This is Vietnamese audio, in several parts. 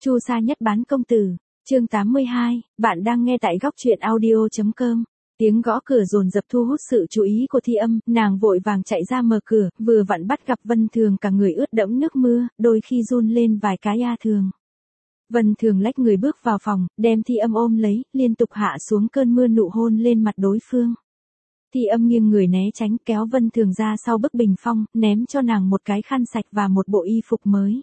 Chu Sa Nhất Bán Công Tử, chương 82, bạn đang nghe tại góc truyện audio.com. Tiếng gõ cửa dồn dập thu hút sự chú ý của Thi Âm, nàng vội vàng chạy ra mở cửa, vừa vặn bắt gặp Vân Thường cả người ướt đẫm nước mưa, đôi khi run lên vài cái Thường. Vân Thường lách người bước vào phòng, đem Thi Âm ôm lấy, liên tục hạ xuống cơn mưa nụ hôn lên mặt đối phương. Thi Âm nghiêng người né tránh, kéo Vân Thường ra sau bức bình phong, ném cho nàng một cái khăn sạch và một bộ y phục mới.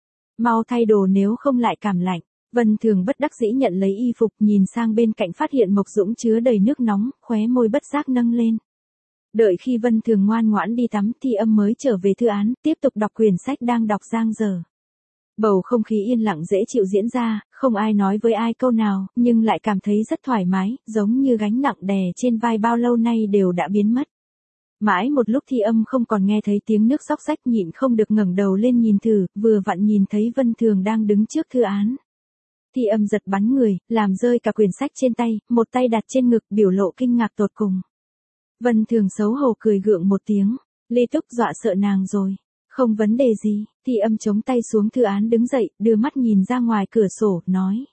Mau thay đồ nếu không lại cảm lạnh. Vân Thường bất đắc dĩ nhận lấy y phục, nhìn sang bên cạnh phát hiện Mộc Dũng chứa đầy nước nóng, khóe môi bất giác nâng lên. Đợi khi Vân Thường ngoan ngoãn đi tắm, Thi Âm mới trở về thư án, tiếp tục đọc quyển sách đang đọc giang dở. Bầu không khí yên lặng dễ chịu diễn ra, không ai nói với ai câu nào, nhưng lại cảm thấy rất thoải mái, giống như gánh nặng đè trên vai bao lâu nay đều đã biến mất. Mãi một lúc Thi Âm không còn nghe thấy tiếng nước xóc xách, nhịn không được ngẩng đầu lên nhìn thử, vừa vặn nhìn thấy Vân Thường đang đứng trước thư án. Thi Âm giật bắn người, làm rơi cả quyển sách trên tay, một tay đặt trên ngực, biểu lộ kinh ngạc tột cùng. Vân Thường xấu hổ cười gượng một tiếng, Lê Túc dọa sợ nàng rồi. Không vấn đề gì. Thi Âm chống tay xuống thư án đứng dậy, đưa mắt nhìn ra ngoài cửa sổ, nói.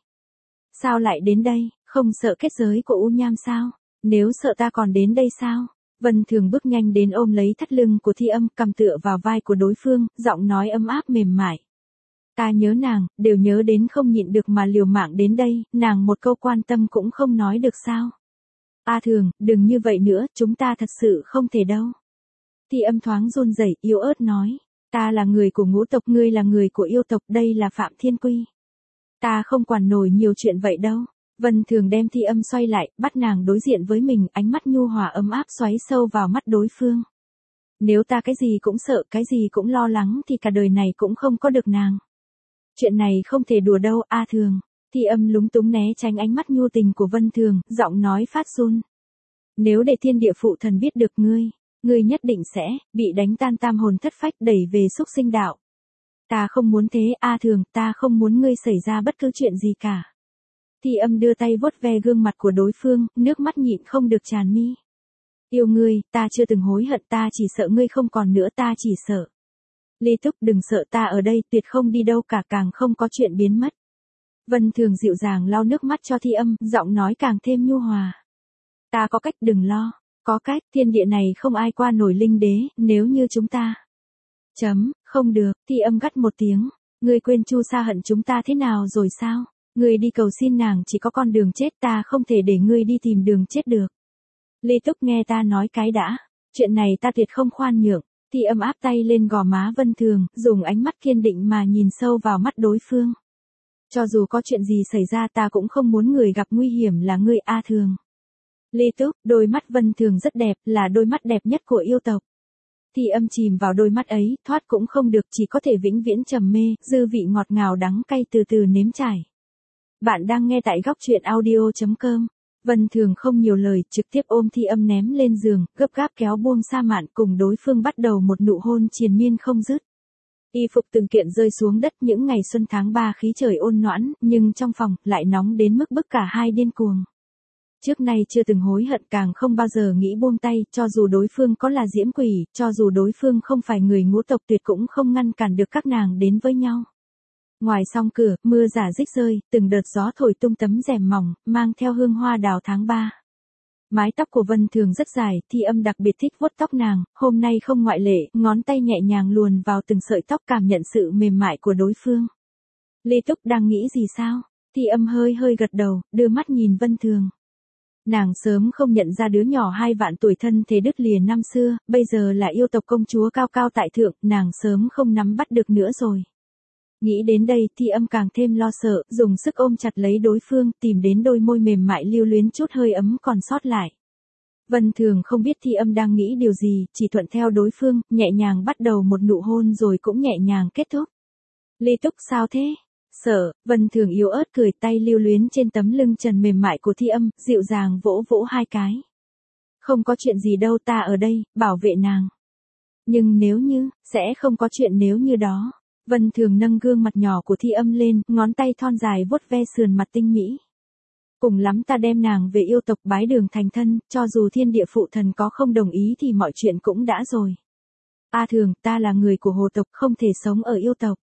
Sao lại đến đây, không sợ kết giới của U Nham sao? Nếu sợ ta còn đến đây sao? Vân Thường bước nhanh đến ôm lấy thắt lưng của Thi Âm, cầm tựa vào vai của đối phương, giọng nói ấm áp mềm mại. Ta nhớ nàng, đều nhớ đến không nhịn được mà liều mạng đến đây, nàng một câu quan tâm cũng không nói được sao? Thường, đừng như vậy nữa, chúng ta thật sự không thể đâu. Thi Âm thoáng run rẩy, yếu ớt nói. Ta là người của ngũ tộc, ngươi là người của yêu tộc, đây là Phạm Thiên Quy. Ta không quản nổi nhiều chuyện vậy đâu. Vân Thường đem Thi Âm xoay lại, bắt nàng đối diện với mình, ánh mắt nhu hòa ấm áp xoáy sâu vào mắt đối phương. Nếu ta cái gì cũng sợ, cái gì cũng lo lắng thì cả đời này cũng không có được nàng. Chuyện này không thể đùa đâu, Thường. Thi Âm lúng túng né tránh ánh mắt nhu tình của Vân Thường, giọng nói phát run. Nếu để thiên địa phụ thần biết được ngươi nhất định sẽ bị đánh tan tam hồn thất phách, đẩy về súc sinh đạo. Ta không muốn thế, Thường, ta không muốn ngươi xảy ra bất cứ chuyện gì cả. Thi Âm đưa tay vuốt ve gương mặt của đối phương, nước mắt nhịn không được tràn mi. Yêu ngươi, ta chưa từng hối hận, ta chỉ sợ ngươi không còn nữa, ta chỉ sợ. Lê Túc, đừng sợ, ta ở đây, tuyệt không đi đâu cả, càng không có chuyện biến mất. Vân Thường dịu dàng lau nước mắt cho Thi Âm, giọng nói càng thêm nhu hòa. Ta có cách, đừng lo. Có cách, thiên địa này không ai qua nổi linh đế, nếu như chúng ta. Không được. Thi Âm gắt một tiếng. Ngươi quên Chu Sa hận chúng ta thế nào rồi sao? Ngươi đi cầu xin nàng chỉ có con đường chết, ta không thể để ngươi đi tìm đường chết được. Lê Túc, nghe ta nói cái đã. Chuyện này ta tuyệt không khoan nhượng. Thi Âm áp tay lên gò má Vân Thường, dùng ánh mắt kiên định mà nhìn sâu vào mắt đối phương. Cho dù có chuyện gì xảy ra, ta cũng không muốn người gặp nguy hiểm là ngươi, Thường. Lê Túc, đôi mắt Vân Thường rất đẹp, là đôi mắt đẹp nhất của yêu tộc. Thi Âm chìm vào đôi mắt ấy, thoát cũng không được, chỉ có thể vĩnh viễn trầm mê, dư vị ngọt ngào đắng cay từ từ nếm trải. Bạn đang nghe tại góc truyện audio.com. Vân Thường không nhiều lời, trực tiếp ôm Thi Âm ném lên giường, gấp gáp kéo buông Sa Mạn, cùng đối phương bắt đầu một nụ hôn triền miên không dứt. Y phục từng kiện rơi xuống đất, những ngày xuân tháng 3 khí trời ôn noãn, nhưng trong phòng lại nóng đến mức bức cả hai điên cuồng. Trước nay chưa từng hối hận, càng không bao giờ nghĩ buông tay, cho dù đối phương có là diễm quỷ, cho dù đối phương không phải người ngũ tộc, tuyệt cũng không ngăn cản được các nàng đến với nhau. Ngoài song cửa, mưa rả rích rơi, từng đợt gió thổi tung tấm rèm mỏng, mang theo hương hoa đào tháng 3. Mái tóc của Vân Thường rất dài, Thi Âm đặc biệt thích vuốt tóc nàng, hôm nay không ngoại lệ, ngón tay nhẹ nhàng luồn vào từng sợi tóc, cảm nhận sự mềm mại của đối phương. Lê Túc, đang nghĩ gì sao? Thi Âm hơi gật đầu, đưa mắt nhìn Vân Thường. Nàng sớm không nhận ra đứa nhỏ 2 vạn tuổi thân thế đứt lìa năm xưa, bây giờ là yêu tộc công chúa cao cao tại thượng, nàng sớm không nắm bắt được nữa rồi. Nghĩ đến đây, Thi Âm càng thêm lo sợ, dùng sức ôm chặt lấy đối phương, tìm đến đôi môi mềm mại lưu luyến chút hơi ấm còn sót lại. Vân Thường không biết Thi Âm đang nghĩ điều gì, chỉ thuận theo đối phương, nhẹ nhàng bắt đầu một nụ hôn rồi cũng nhẹ nhàng kết thúc. Lê Túc, sao thế? Sợ. Vân Thường yếu ớt cười, tay lưu luyến trên tấm lưng trần mềm mại của Thi Âm, dịu dàng vỗ vỗ 2 cái. Không có chuyện gì đâu, ta ở đây, bảo vệ nàng. Nhưng nếu như, sẽ không có chuyện nếu như đó. Vân Thường nâng gương mặt nhỏ của Thi Âm lên, ngón tay thon dài vuốt ve sườn mặt tinh mỹ. Cùng lắm ta đem nàng về yêu tộc bái đường thành thân, cho dù thiên địa phụ thần có không đồng ý thì mọi chuyện cũng đã rồi. Thường, ta là người của hồ tộc, không thể sống ở yêu tộc.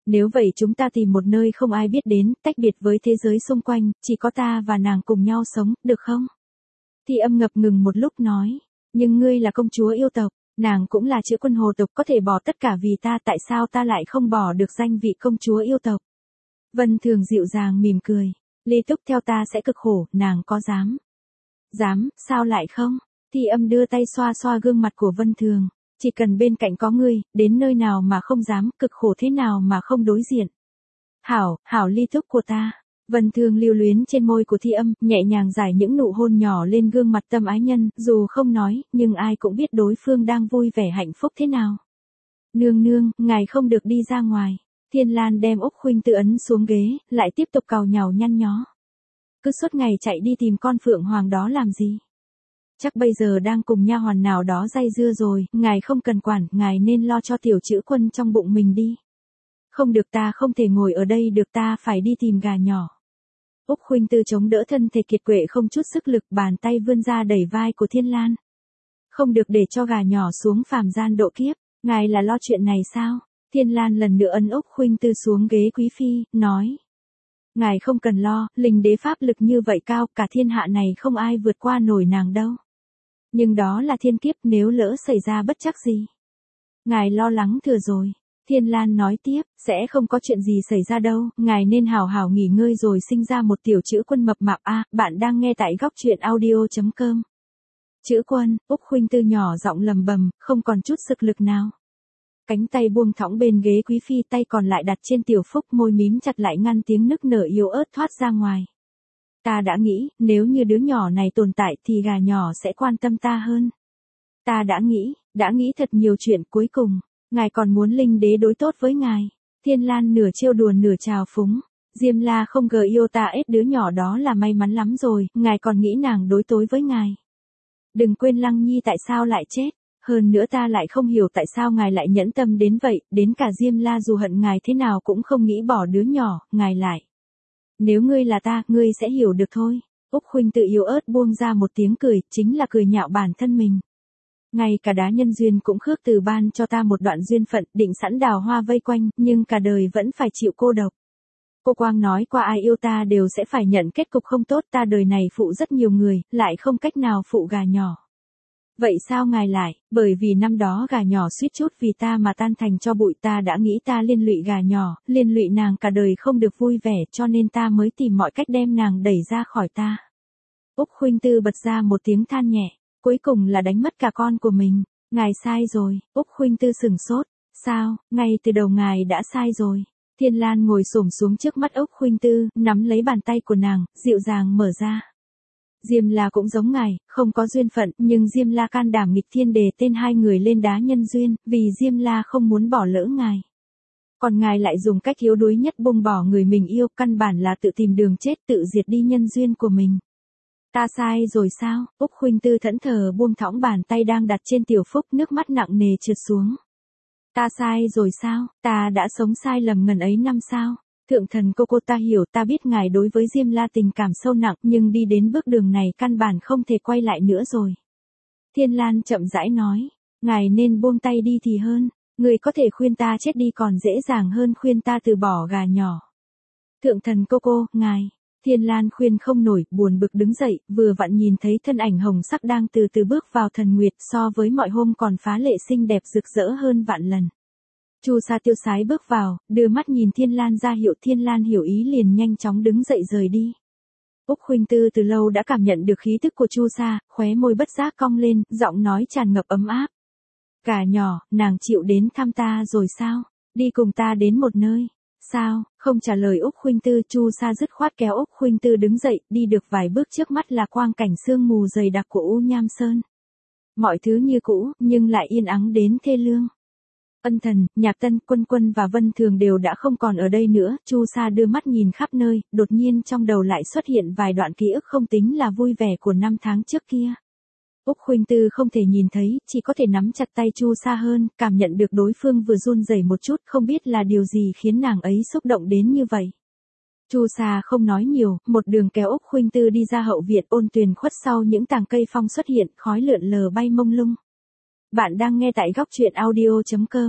Nếu vậy chúng ta tìm một nơi không ai biết đến, tách biệt với thế giới xung quanh, chỉ có ta và nàng cùng nhau sống, được không? Thi Âm ngập ngừng một lúc nói, nhưng ngươi là công chúa yêu tộc, nàng cũng là chữ quân hồ tộc, có thể bỏ tất cả vì ta, tại sao ta lại không bỏ được danh vị công chúa yêu tộc? Vân Thường dịu dàng mỉm cười, Ly Túc theo ta sẽ cực khổ, nàng có dám? Dám, sao lại không? Thi Âm đưa tay xoa xoa gương mặt của Vân Thường, chỉ cần bên cạnh có ngươi, đến nơi nào mà không dám, cực khổ thế nào mà không đối diện. Hảo, hảo Ly Túc của ta. Vân Thường lưu luyến trên môi của Thi Âm, nhẹ nhàng rải những nụ hôn nhỏ lên gương mặt tâm ái nhân, dù không nói, nhưng ai cũng biết đối phương đang vui vẻ hạnh phúc thế nào. Nương nương, ngài không được đi ra ngoài. Thiên Lan đem Úc Khuynh Tư ấn xuống ghế, lại tiếp tục cào nhàu nhăn nhó. Cứ suốt ngày chạy đi tìm con Phượng Hoàng đó làm gì? Chắc bây giờ đang cùng nha hoàn nào đó day dưa rồi, ngài không cần quản, ngài nên lo cho tiểu chữ quân trong bụng mình đi. Không được, ta không thể ngồi ở đây được, ta phải đi tìm gà nhỏ. Úc Khuynh Tư chống đỡ thân thể kiệt quệ không chút sức lực, bàn tay vươn ra đẩy vai của Thiên Lan. Không được để cho gà nhỏ xuống phàm gian độ kiếp, ngài là lo chuyện này sao? Thiên Lan lần nữa ấn Úc Khuynh Tư xuống ghế quý phi, nói. Ngài không cần lo, linh đế pháp lực như vậy cao, cả thiên hạ này không ai vượt qua nổi nàng đâu. Nhưng đó là thiên kiếp, nếu lỡ xảy ra bất trắc gì. Ngài lo lắng thừa rồi. Thiên Lan nói tiếp, sẽ không có chuyện gì xảy ra đâu, ngài nên hào hào nghỉ ngơi rồi sinh ra một tiểu chữ quân mập mạp a. Bạn đang nghe tại góc truyện audio.com. Chữ quân, Úc Khuynh Tư nhỏ giọng lầm bầm, không còn chút sức lực nào. Cánh tay buông thõng bên ghế quý phi, tay còn lại đặt trên tiểu phúc, môi mím chặt lại ngăn tiếng nức nở yếu ớt thoát ra ngoài. Ta đã nghĩ, nếu như đứa nhỏ này tồn tại thì gà nhỏ sẽ quan tâm ta hơn. Ta đã nghĩ thật nhiều chuyện, cuối cùng, ngài còn muốn linh đế đối tốt với ngài. Thiên Lan nửa trêu đùa nửa trào phúng. Diêm La không ngờ yêu ta ết đứa nhỏ đó là may mắn lắm rồi, ngài còn nghĩ nàng đối tối với ngài. Đừng quên Lăng Nhi tại sao lại chết. Hơn nữa ta lại không hiểu tại sao ngài lại nhẫn tâm đến vậy, đến cả Diêm La dù hận ngài thế nào cũng không nghĩ bỏ đứa nhỏ, ngài lại. Nếu ngươi là ta, ngươi sẽ hiểu được thôi. Úc Khuynh Tự yếu ớt buông ra một tiếng cười, chính là cười nhạo bản thân mình. Ngay cả đá nhân duyên cũng khước từ ban cho ta một đoạn duyên phận, định sẵn đào hoa vây quanh, nhưng cả đời vẫn phải chịu cô độc. Cô Quang nói qua ai yêu ta đều sẽ phải nhận kết cục không tốt, ta đời này phụ rất nhiều người, lại không cách nào phụ gà nhỏ. Vậy sao ngài lại, bởi vì năm đó gà nhỏ suýt chút vì ta mà tan thành cho bụi, ta đã nghĩ ta liên lụy gà nhỏ, liên lụy nàng cả đời không được vui vẻ, cho nên ta mới tìm mọi cách đem nàng đẩy ra khỏi ta. Úc Khuynh Tư bật ra một tiếng than nhẹ, cuối cùng là đánh mất cả con của mình. Ngài sai rồi. Úc Khuynh Tư sừng sốt. Sao, ngay từ đầu ngài đã sai rồi. Thiên Lan ngồi xổm xuống trước mắt Úc Khuynh Tư, nắm lấy bàn tay của nàng, dịu dàng mở ra. Diêm La cũng giống ngài, không có duyên phận, nhưng Diêm La can đảm nghịch thiên đề tên hai người lên đá nhân duyên, vì Diêm La không muốn bỏ lỡ ngài. Còn ngài lại dùng cách yếu đuối nhất buông bỏ người mình yêu, căn bản là tự tìm đường chết, tự diệt đi nhân duyên của mình. Ta sai rồi sao? Úc Khuynh Tư thẫn thờ buông thõng bàn tay đang đặt trên tiểu phúc, nước mắt nặng nề trượt xuống. Ta sai rồi sao? Ta đã sống sai lầm ngần ấy năm sao? Thượng thần cô ta hiểu, ta biết ngài đối với Diêm La tình cảm sâu nặng, nhưng đi đến bước đường này căn bản không thể quay lại nữa rồi. Thiên Lan chậm rãi nói, ngài nên buông tay đi thì hơn, người có thể khuyên ta chết đi còn dễ dàng hơn khuyên ta từ bỏ gà nhỏ. Thượng thần cô, ngài. Thiên Lan khuyên không nổi, buồn bực đứng dậy, vừa vặn nhìn thấy thân ảnh hồng sắc đang từ từ bước vào thần nguyệt, so với mọi hôm còn phá lệ xinh đẹp rực rỡ hơn vạn lần. Chu Sa tiêu sái bước vào, đưa mắt nhìn Thiên Lan ra hiệu, Thiên Lan hiểu ý liền nhanh chóng đứng dậy rời đi. Úc Khuynh Tư từ lâu đã cảm nhận được khí thức của Chu Sa, khóe môi bất giác cong lên, giọng nói tràn ngập ấm áp. Gà nhỏ, nàng chịu đến thăm ta rồi sao? Đi cùng ta đến một nơi. Sao? Không trả lời Úc Khuynh Tư, Chu Sa dứt khoát kéo Úc Khuynh Tư đứng dậy, đi được vài bước trước mắt là quang cảnh sương mù dày đặc của U Nham Sơn. Mọi thứ như cũ, nhưng lại yên ắng đến thê lương. Ân Thần, Nhạc Tân, Quân Quân và Vân Thường đều đã không còn ở đây nữa, Chu Sa đưa mắt nhìn khắp nơi, đột nhiên trong đầu lại xuất hiện vài đoạn ký ức không tính là vui vẻ của năm tháng trước kia. Úc Khuynh Tư không thể nhìn thấy, chỉ có thể nắm chặt tay Chu Sa hơn, cảm nhận được đối phương vừa run rẩy một chút, không biết là điều gì khiến nàng ấy xúc động đến như vậy. Chu Sa không nói nhiều, một đường kéo Úc Khuynh Tư đi ra hậu viện, ôn tuyền khuất sau những tàng cây phong xuất hiện, khói lượn lờ bay mông lung. Bạn đang nghe tại góc truyện audio.com.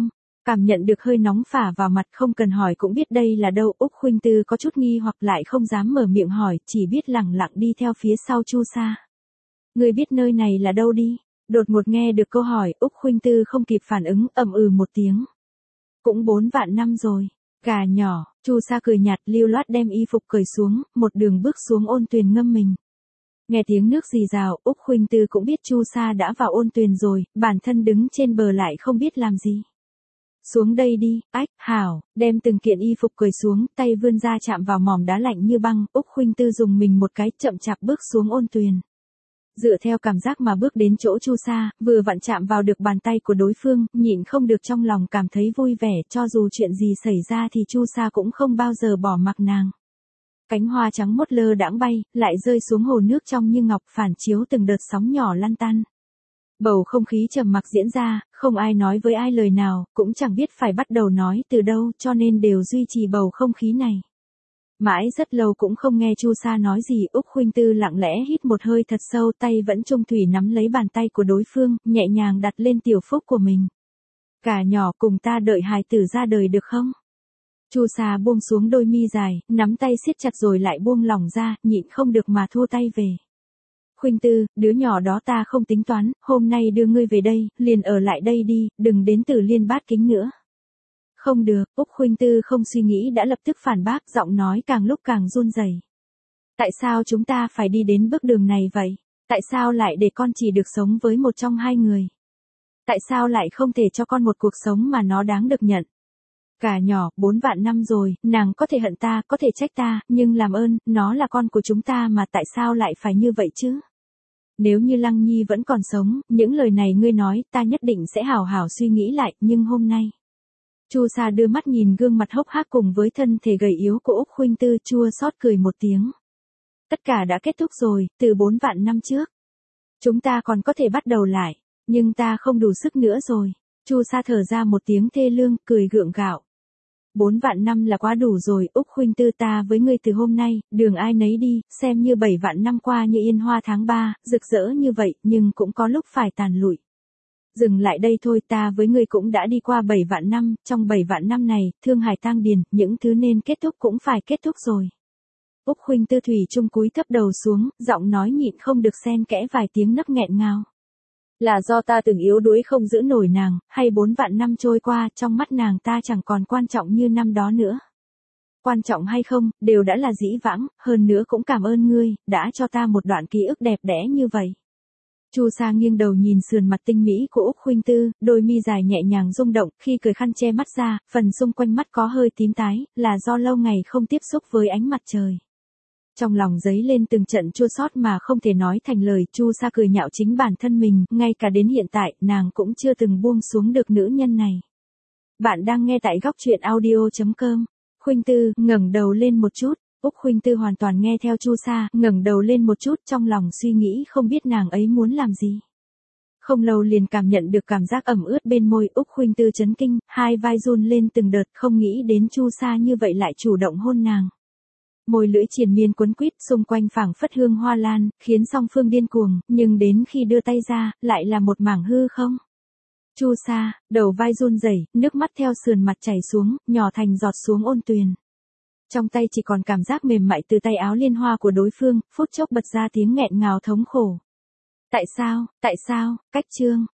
Cảm nhận được hơi nóng phả vào mặt, không cần hỏi cũng biết đây là đâu. Úc Khuynh Tư có chút nghi hoặc lại không dám mở miệng hỏi, chỉ biết lẳng lặng đi theo phía sau Chu Sa. Người biết nơi này là đâu đi? Đột ngột nghe được câu hỏi, Úc Khuynh Tư không kịp phản ứng, ậm ừ một tiếng. Cũng 4 vạn năm rồi. Gà nhỏ, Chu Sa cười nhạt lưu loát đem y phục cởi xuống, một đường bước xuống ôn tuyền ngâm mình. Nghe tiếng nước rì rào, Úc Khuynh Tư cũng biết Chu Sa đã vào ôn tuyền rồi, bản thân đứng trên bờ lại không biết làm gì. Xuống đây đi, ách, hảo, đem từng kiện y phục cởi xuống, tay vươn ra chạm vào mỏm đá lạnh như băng, Úc Khuynh Tư dùng mình một cái, chậm chạp bước xuống ôn tuyền. Dựa theo cảm giác mà bước đến chỗ Chu Sa, vừa vặn chạm vào được bàn tay của đối phương, nhịn không được trong lòng cảm thấy vui vẻ, cho dù chuyện gì xảy ra thì Chu Sa cũng không bao giờ bỏ mặc nàng. Cánh hoa trắng mốt lơ đãng bay, lại rơi xuống hồ nước trong như ngọc, phản chiếu từng đợt sóng nhỏ lăn tăn. Bầu không khí trầm mặc diễn ra, không ai nói với ai lời nào, cũng chẳng biết phải bắt đầu nói từ đâu, cho nên đều duy trì bầu không khí này. Mãi rất lâu cũng không nghe Chu Sa nói gì, Úc Khuynh Tư lặng lẽ hít một hơi thật sâu, tay vẫn trung thủy nắm lấy bàn tay của đối phương, nhẹ nhàng đặt lên tiểu phúc của mình. Cả nhỏ cùng ta đợi hài tử ra đời được không? Chu Sa buông xuống đôi mi dài, nắm tay siết chặt rồi lại buông lỏng ra, nhịn không được mà thua tay về. Khuynh Tư, đứa nhỏ đó ta không tính toán, hôm nay đưa ngươi về đây, liền ở lại đây đi, đừng đến Tử Liên Bát Kính nữa. Không được, Úc Khuynh Tư không suy nghĩ đã lập tức phản bác, giọng nói càng lúc càng run rẩy. Tại sao chúng ta phải đi đến bước đường này vậy? Tại sao lại để con chỉ được sống với một trong hai người? Tại sao lại không thể cho con một cuộc sống mà nó đáng được nhận? Cả nhỏ, 4 vạn năm rồi, nàng có thể hận ta, có thể trách ta, nhưng làm ơn, nó là con của chúng ta mà tại sao lại phải như vậy chứ? Nếu như Lăng Nhi vẫn còn sống, những lời này ngươi nói, ta nhất định sẽ hảo hảo suy nghĩ lại, nhưng hôm nay. Chu Sa đưa mắt nhìn gương mặt hốc hác cùng với thân thể gầy yếu của Úc Khuynh Tư, chua xót cười một tiếng. Tất cả đã kết thúc rồi, từ 4 vạn năm trước. Chúng ta còn có thể bắt đầu lại, nhưng ta không đủ sức nữa rồi. Chu Sa thở ra một tiếng thê lương, cười gượng gạo. 4 vạn năm là quá đủ rồi, Úc Khuynh Tư, ta với ngươi từ hôm nay, đường ai nấy đi, xem như 7 vạn năm qua như yên hoa tháng 3, rực rỡ như vậy, nhưng cũng có lúc phải tàn lụi. Dừng lại đây thôi, ta với ngươi cũng đã đi qua 7 vạn năm, trong 7 vạn năm này, thương hải tang điền, những thứ nên kết thúc cũng phải kết thúc rồi. Úc Khuynh Tư thủy chung cúi thấp đầu xuống, giọng nói nhịn không được xen kẽ vài tiếng nấc nghẹn ngào. Là do ta từng yếu đuối không giữ nổi nàng, hay 4 vạn năm trôi qua, trong mắt nàng ta chẳng còn quan trọng như năm đó nữa. Quan trọng hay không, đều đã là dĩ vãng, hơn nữa cũng cảm ơn ngươi, đã cho ta một đoạn ký ức đẹp đẽ như vậy. Chu Sa nghiêng đầu nhìn sườn mặt tinh mỹ của Úc Khuynh Tư, đôi mi dài nhẹ nhàng rung động, khi cười khăn che mắt ra, phần xung quanh mắt có hơi tím tái, là do lâu ngày không tiếp xúc với ánh mặt trời. Trong lòng dấy lên từng trận chua xót mà không thể nói thành lời, Chu Sa cười nhạo chính bản thân mình, ngay cả đến hiện tại, nàng cũng chưa từng buông xuống được nữ nhân này. Bạn đang nghe tại góc truyện audio.com. Khuynh Tư, ngẩng đầu lên một chút. Úc Khuynh Tư hoàn toàn nghe theo Chu Sa, ngẩng đầu lên một chút, trong lòng suy nghĩ không biết nàng ấy muốn làm gì. Không lâu liền cảm nhận được cảm giác ẩm ướt bên môi, Úc Khuynh Tư chấn kinh, hai vai run lên từng đợt, không nghĩ đến Chu Sa như vậy lại chủ động hôn nàng. Môi lưỡi triền miên quấn quýt, xung quanh phảng phất hương hoa lan, khiến song phương điên cuồng, nhưng đến khi đưa tay ra, lại là một mảng hư không. Chu Sa, đầu vai run rẩy, nước mắt theo sườn mặt chảy xuống, nhỏ thành giọt xuống ôn tuyền. Trong tay chỉ còn cảm giác mềm mại từ tay áo liên hoa của đối phương, phút chốc bật ra tiếng nghẹn ngào thống khổ. Tại sao, cách chương.